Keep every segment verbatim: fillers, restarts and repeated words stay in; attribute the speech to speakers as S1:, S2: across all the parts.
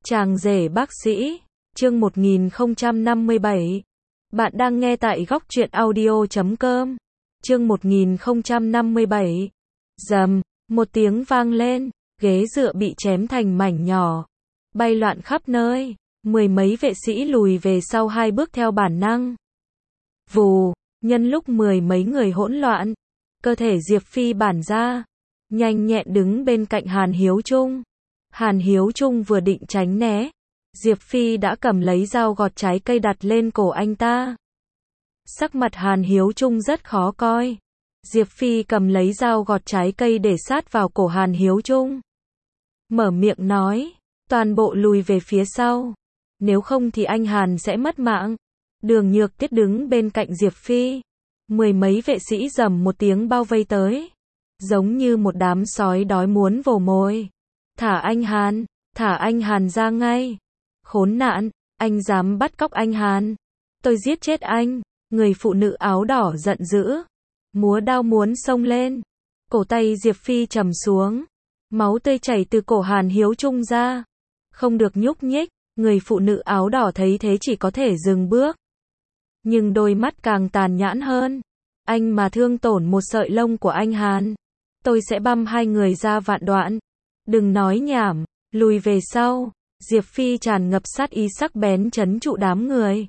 S1: Chàng rể bác sĩ, chương một nghìn không trăm năm mươi bảy. Bạn đang nghe tại góc truyện audio chấm com. Chương một nghìn không trăm năm mươi bảy. Rầm, một tiếng vang lên, ghế dựa bị chém thành mảnh nhỏ, bay loạn khắp nơi, mười mấy vệ sĩ lùi về sau hai bước theo bản năng. Vù, nhân lúc mười mấy người hỗn loạn, cơ thể Diệp Phi bản ra, nhanh nhẹn đứng bên cạnh Hàn Hiếu Trung. Hàn Hiếu Trung vừa định tránh né, Diệp Phi đã cầm lấy dao gọt trái cây đặt lên cổ anh ta. Sắc mặt Hàn Hiếu Trung rất khó coi. Diệp Phi cầm lấy dao gọt trái cây để sát vào cổ Hàn Hiếu Trung. Mở miệng nói, toàn bộ lùi về phía sau. Nếu không thì anh Hàn sẽ mất mạng. Đường Nhược Tiết đứng bên cạnh Diệp Phi. Mười mấy vệ sĩ rầm một tiếng bao vây tới. Giống như một đám sói đói muốn vồ mồi. Thả anh Hàn, thả anh Hàn ra ngay. Khốn nạn, anh dám bắt cóc anh Hàn. Tôi giết chết anh. Người phụ nữ áo đỏ giận dữ. Múa đao muốn xông lên. Cổ tay Diệp Phi trầm xuống. Máu tươi chảy từ cổ Hàn Hiếu Trung ra. Không được nhúc nhích. Người phụ nữ áo đỏ thấy thế chỉ có thể dừng bước. Nhưng đôi mắt càng tàn nhẫn hơn. Anh mà thương tổn một sợi lông của anh Hàn, tôi sẽ băm hai người ra vạn đoạn. Đừng nói nhảm, lùi về sau. Diệp Phi tràn ngập sát ý sắc bén trấn trụ đám người.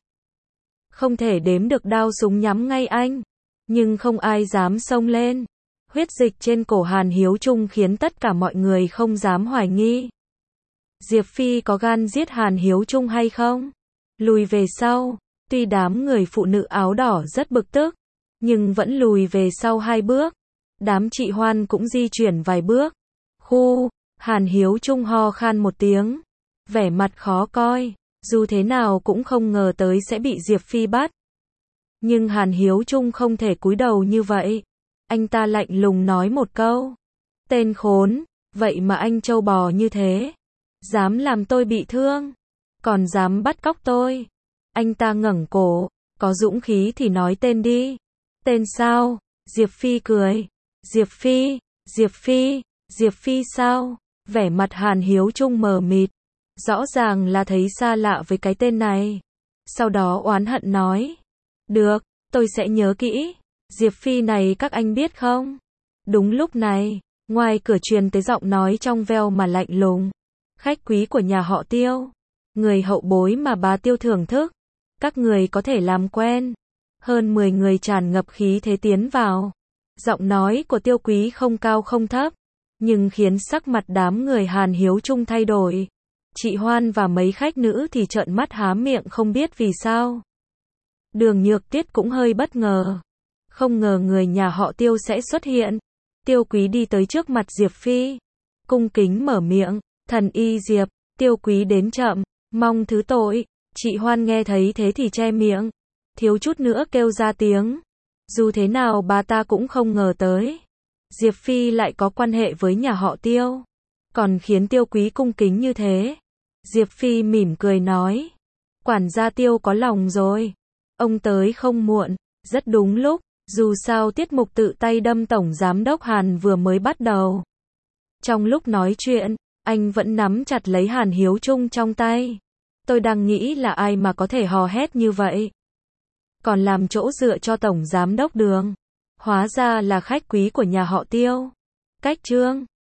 S1: Không thể đếm được đao súng nhắm ngay anh, nhưng không ai dám xông lên. Huyết dịch trên cổ Hàn Hiếu Trung khiến tất cả mọi người không dám hoài nghi. Diệp Phi có gan giết Hàn Hiếu Trung hay không? Lùi về sau. Tuy đám người phụ nữ áo đỏ rất bực tức, nhưng vẫn lùi về sau hai bước. Đám chị Hoan cũng di chuyển vài bước. Khu, Hàn Hiếu Trung ho khan một tiếng. Vẻ mặt khó coi, dù thế nào cũng không ngờ tới sẽ bị Diệp Phi bắt. Nhưng Hàn Hiếu Trung không thể cúi đầu như vậy. Anh ta lạnh lùng nói một câu. Tên khốn, vậy mà anh trâu bò như thế. Dám làm tôi bị thương, còn dám bắt cóc tôi. Anh ta ngẩng cổ, có dũng khí thì nói tên đi. Tên sao? Diệp Phi cười. Diệp Phi, Diệp Phi, Diệp Phi sao? Vẻ mặt Hàn Hiếu Trung mờ mịt. Rõ ràng là thấy xa lạ với cái tên này. Sau đó oán hận nói. Được, tôi sẽ nhớ kỹ. Diệp Phi này các anh biết không? Đúng lúc này, ngoài cửa truyền tới giọng nói trong veo mà lạnh lùng. Khách quý của nhà họ Tiêu. Người hậu bối mà bà Tiêu thưởng thức. Các người có thể làm quen. Hơn mười người tràn ngập khí thế tiến vào. Giọng nói của Tiêu Quý không cao không thấp, nhưng khiến sắc mặt đám người Hàn Hiếu Trung thay đổi. Chị Hoan và mấy khách nữ thì trợn mắt há miệng không biết vì sao. Đường Nhược Tiết cũng hơi bất ngờ. Không ngờ người nhà họ Tiêu sẽ xuất hiện. Tiêu Quý đi tới trước mặt Diệp Phi. Cung kính mở miệng. Thần y Diệp, Tiêu Quý đến chậm, mong thứ tội. Chị Hoan nghe thấy thế thì che miệng. Thiếu chút nữa kêu ra tiếng. Dù thế nào bà ta cũng không ngờ tới. Diệp Phi lại có quan hệ với nhà họ Tiêu. Còn khiến Tiêu Quý cung kính như thế. Diệp Phi mỉm cười nói. Quản gia Tiêu có lòng rồi. Ông tới không muộn, rất đúng lúc. Dù sao tiết mục tự tay đâm Tổng Giám đốc Hàn vừa mới bắt đầu. Trong lúc nói chuyện, anh vẫn nắm chặt lấy Hàn Hiếu Trung trong tay. Tôi đang nghĩ là ai mà có thể hò hét như vậy. Còn làm chỗ dựa cho Tổng Giám đốc Đường. Hóa ra là khách quý của nhà họ Tiêu. Cách trương.